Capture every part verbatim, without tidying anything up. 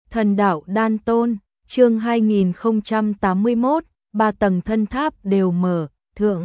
Thần đạo đan tôn, chương hai nghìn không trăm tám mươi mốt, ba tầng thân tháp đều mở, thượng.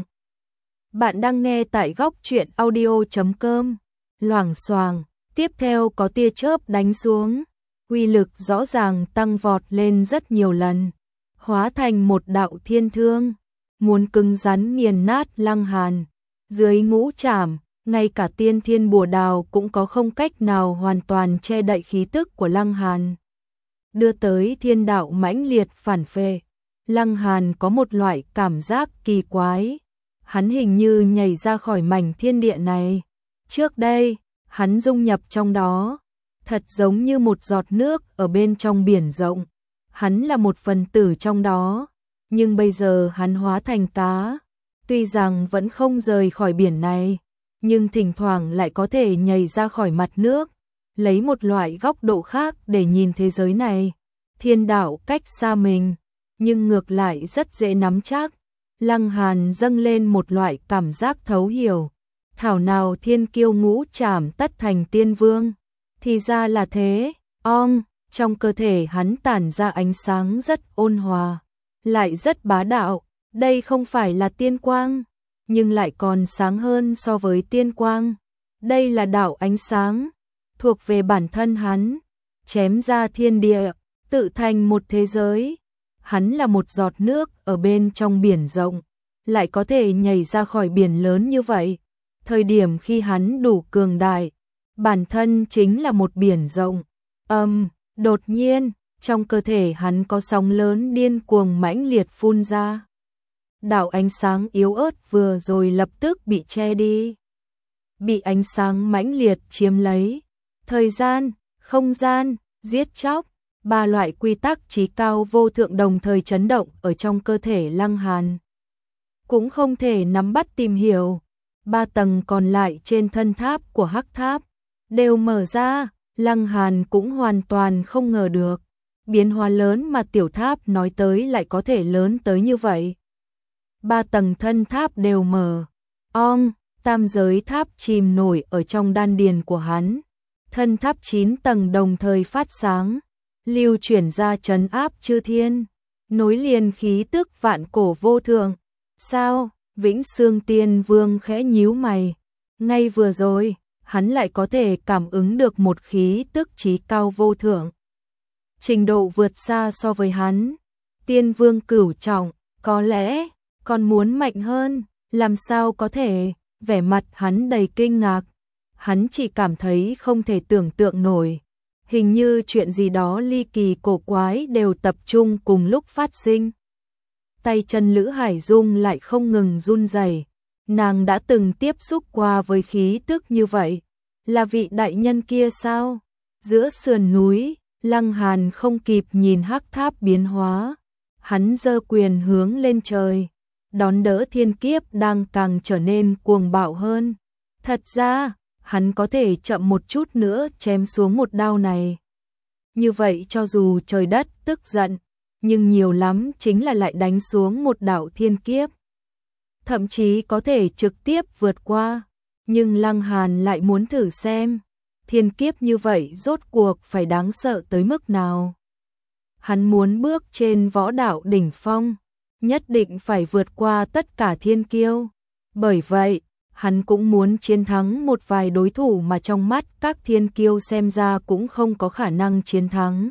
Bạn đang nghe tại góc truyện audio chấm com. Loảng xoàng, tiếp theo có tia chớp đánh xuống, uy lực rõ ràng tăng vọt lên rất nhiều lần, hóa thành một đạo thiên thương, muốn cứng rắn nghiền nát Lăng Hàn. Dưới ngũ trảm, ngay cả tiên thiên bùa đào cũng có không cách nào hoàn toàn che đậy khí tức của Lăng Hàn, đưa tới thiên đạo mãnh liệt phản phệ. Lăng Hàn có một loại cảm giác kỳ quái, hắn hình như nhảy ra khỏi mảnh thiên địa này. Trước đây, hắn dung nhập trong đó, thật giống như một giọt nước ở bên trong biển rộng. Hắn là một phần tử trong đó, nhưng bây giờ hắn hóa thành cá, tuy rằng vẫn không rời khỏi biển này, nhưng thỉnh thoảng lại có thể nhảy ra khỏi mặt nước, lấy một loại góc độ khác để nhìn thế giới này. Thiên đạo cách xa mình, nhưng ngược lại rất dễ nắm chắc. Lăng Hàn dâng lên một loại cảm giác thấu hiểu. Thảo nào thiên kiêu ngũ trảm tất thành tiên vương. Thì ra là thế. Ong, trong cơ thể hắn tản ra ánh sáng rất ôn hòa, lại rất bá đạo. Đây không phải là tiên quang, nhưng lại còn sáng hơn so với tiên quang. Đây là đạo ánh sáng, thuộc về bản thân hắn, chém ra thiên địa, tự thành một thế giới. Hắn là một giọt nước ở bên trong biển rộng, lại có thể nhảy ra khỏi biển lớn như vậy. Thời điểm khi hắn đủ cường đại, bản thân chính là một biển rộng. Âm, đột nhiên, trong cơ thể hắn có sóng lớn điên cuồng mãnh liệt phun ra. Đạo ánh sáng yếu ớt vừa rồi lập tức bị che đi, bị ánh sáng mãnh liệt chiếm lấy. Thời gian, không gian, giết chóc, ba loại quy tắc chí cao vô thượng đồng thời chấn động ở trong cơ thể Lăng Hàn. Cũng không thể nắm bắt tìm hiểu. Ba tầng còn lại trên thân tháp của Hắc Tháp đều mở ra, Lăng Hàn cũng hoàn toàn không ngờ được. Biến hóa lớn mà tiểu tháp nói tới lại có thể lớn tới như vậy. Ba tầng thân tháp đều mở. Ong, tam giới tháp chìm nổi ở trong đan điền của hắn. Thân tháp chín tầng đồng thời phát sáng, lưu chuyển ra trấn áp chư thiên, nối liền khí tức vạn cổ vô thượng. Sao? Vĩnh Xương Tiên Vương khẽ nhíu mày. Ngay vừa rồi, hắn lại có thể cảm ứng được một khí tức chí cao vô thượng. Trình độ vượt xa so với hắn. Tiên Vương cửu trọng, có lẽ còn muốn mạnh hơn, làm sao có thể? Vẻ mặt hắn đầy kinh ngạc. Hắn chỉ cảm thấy không thể tưởng tượng nổi. Hình như chuyện gì đó ly kỳ cổ quái đều tập trung cùng lúc phát sinh. Tay chân Lữ Hải Dung lại không ngừng run rẩy. Nàng đã từng tiếp xúc qua với khí tức như vậy. Là vị đại nhân kia sao? Giữa sườn núi, Lăng Hàn không kịp nhìn Hắc Tháp biến hóa. Hắn giơ quyền hướng lên trời, đón đỡ thiên kiếp đang càng trở nên cuồng bạo hơn. Thật ra, hắn có thể chậm một chút nữa chém xuống một đao này. Như vậy cho dù trời đất tức giận, nhưng nhiều lắm chính là lại đánh xuống một đạo thiên kiếp. Thậm chí có thể trực tiếp vượt qua. Nhưng Lăng Hàn lại muốn thử xem, thiên kiếp như vậy rốt cuộc phải đáng sợ tới mức nào. Hắn muốn bước trên võ đạo đỉnh phong, nhất định phải vượt qua tất cả thiên kiêu. Bởi vậy, hắn cũng muốn chiến thắng một vài đối thủ mà trong mắt các thiên kiêu xem ra cũng không có khả năng chiến thắng.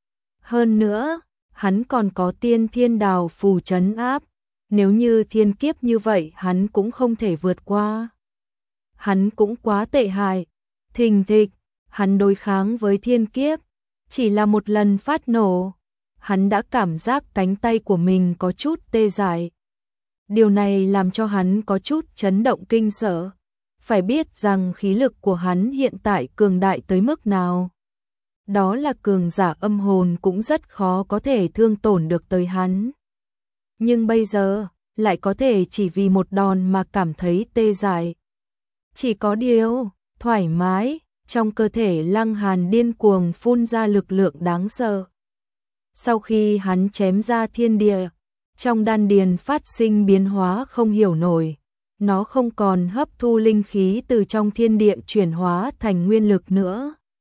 Hơn nữa, hắn còn có tiên thiên đào phù trấn áp. Nếu như thiên kiếp như vậy hắn cũng không thể vượt qua. Hắn cũng quá tệ hại. Thình thịch, hắn đối kháng với thiên kiếp. Chỉ là một lần phát nổ, hắn đã cảm giác cánh tay của mình có chút tê dại. Điều này làm cho hắn có chút chấn động kinh sợ. Phải biết rằng khí lực của hắn hiện tại cường đại tới mức nào. Đó là cường giả âm hồn cũng rất khó có thể thương tổn được tới hắn. Nhưng bây giờ, lại có thể chỉ vì một đòn mà cảm thấy tê dại. Chỉ có điều, thoải mái, trong cơ thể Lăng Hàn điên cuồng phun ra lực lượng đáng sợ. Sau khi hắn chém ra thiên địa, trong đan điền phát sinh biến hóa không hiểu nổi. Nó không còn hấp thu linh khí từ trong thiên địa chuyển hóa thành nguyên lực nữa.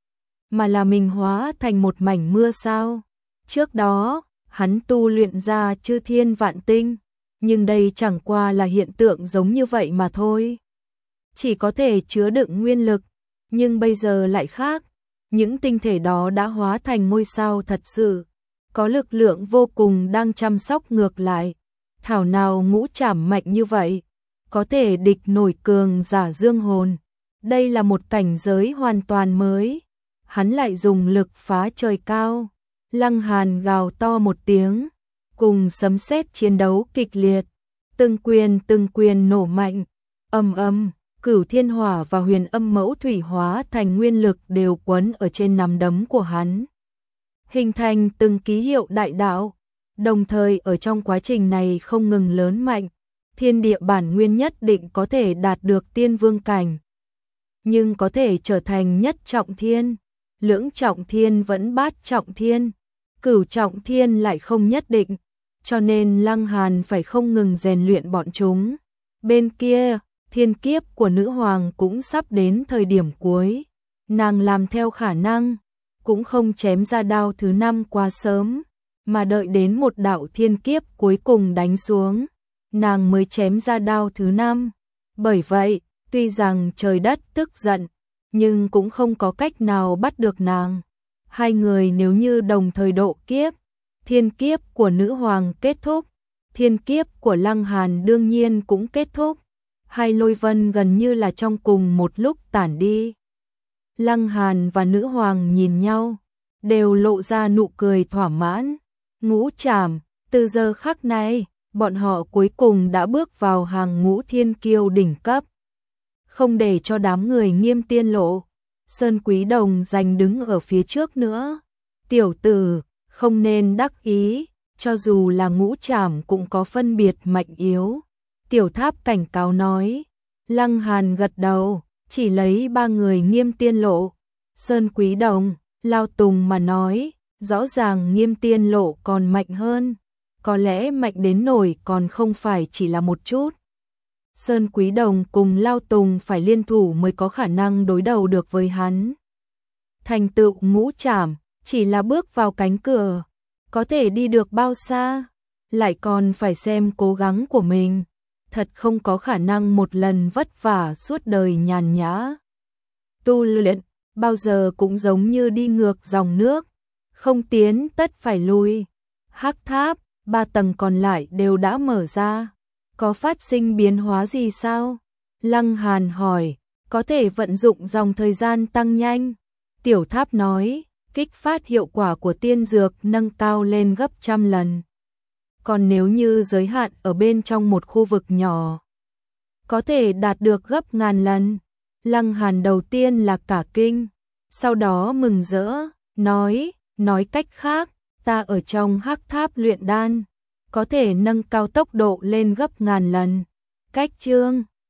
mà là mình hóa thành một mảnh mưa sao. Trước đó, hắn tu luyện ra chư thiên vạn tinh, nhưng đây chẳng qua là hiện tượng giống như vậy mà thôi. Chỉ có thể chứa đựng nguyên lực, nhưng bây giờ lại khác. Những tinh thể đó đã hóa thành ngôi sao thật sự, có lực lượng vô cùng đang chăm sóc ngược lại. Thảo nào ngũ trảm mạnh như vậy, có thể địch nổi cường giả dương hồn. Đây là một cảnh giới hoàn toàn mới. Hắn lại dùng lực phá trời cao. Lăng Hàn gào to một tiếng, cùng sấm sét chiến đấu kịch liệt. Từng quyền từng quyền nổ mạnh, ầm ầm, Cửu Thiên Hỏa và Huyền Âm Mẫu Thủy hóa thành nguyên lực đều quấn ở trên nắm đấm của hắn, hình thành từng ký hiệu đại đạo. Đồng thời ở trong quá trình này không ngừng lớn mạnh, thiên địa bản nguyên nhất định có thể đạt được tiên vương cảnh, nhưng có thể trở thành nhất trọng thiên, lưỡng trọng thiên vẫn bát trọng thiên, cửu trọng thiên lại không nhất định, cho nên Lăng Hàn phải không ngừng rèn luyện bọn chúng. Bên kia, thiên kiếp của nữ hoàng cũng sắp đến thời điểm cuối, nàng làm theo khả năng, cũng không chém ra đao thứ năm quá sớm, mà đợi đến một đạo thiên kiếp cuối cùng đánh xuống, nàng mới chém ra đao thứ năm. Bởi vậy, tuy rằng trời đất tức giận, nhưng cũng không có cách nào bắt được nàng. Hai người nếu như đồng thời độ kiếp, thiên kiếp của nữ hoàng kết thúc, thiên kiếp của Lăng Hàn đương nhiên cũng kết thúc. Hai lôi vân gần như là trong cùng một lúc tản đi. Lăng Hàn và nữ hoàng nhìn nhau, đều lộ ra nụ cười thỏa mãn. Ngũ trảm, từ giờ khắc này, bọn họ cuối cùng đã bước vào hàng ngũ thiên kiêu đỉnh cấp. Không để cho đám người Nghiêm Tiên lộ, Sơn Quý Đồng giành đứng ở phía trước nữa. Tiểu tử, không nên đắc ý, cho dù là ngũ trảm cũng có phân biệt mạnh yếu. Tiểu Tháp cảnh cáo nói. Lăng Hàn gật đầu, chỉ lấy ba người Nghiêm Tiên lộ, Sơn Quý Đồng, Lao Tùng mà nói, rõ ràng Nghiêm Tiên lộ còn mạnh hơn, có lẽ mạnh đến nổi còn không phải chỉ là một chút. Sơn Quý Đồng cùng Lao Tùng phải liên thủ mới có khả năng đối đầu được với hắn. Thành tựu ngũ trảm, chỉ là bước vào cánh cửa, có thể đi được bao xa, lại còn phải xem cố gắng của mình. Thật không có khả năng một lần vất vả suốt đời nhàn nhã. Tu luyện, bao giờ cũng giống như đi ngược dòng nước, không tiến tất phải lui. Hắc tháp, ba tầng còn lại đều đã mở ra. Có phát sinh biến hóa gì sao? Lăng Hàn hỏi, có thể vận dụng dòng thời gian tăng nhanh. Tiểu Tháp nói, kích phát hiệu quả của tiên dược nâng cao lên gấp trăm lần. Còn nếu như giới hạn ở bên trong một khu vực nhỏ, có thể đạt được gấp ngàn lần. Lăng Hàn đầu tiên là cả kinh, sau đó mừng rỡ, nói, nói cách khác, ta ở trong hắc tháp luyện đan, có thể nâng cao tốc độ lên gấp ngàn lần. Cách chương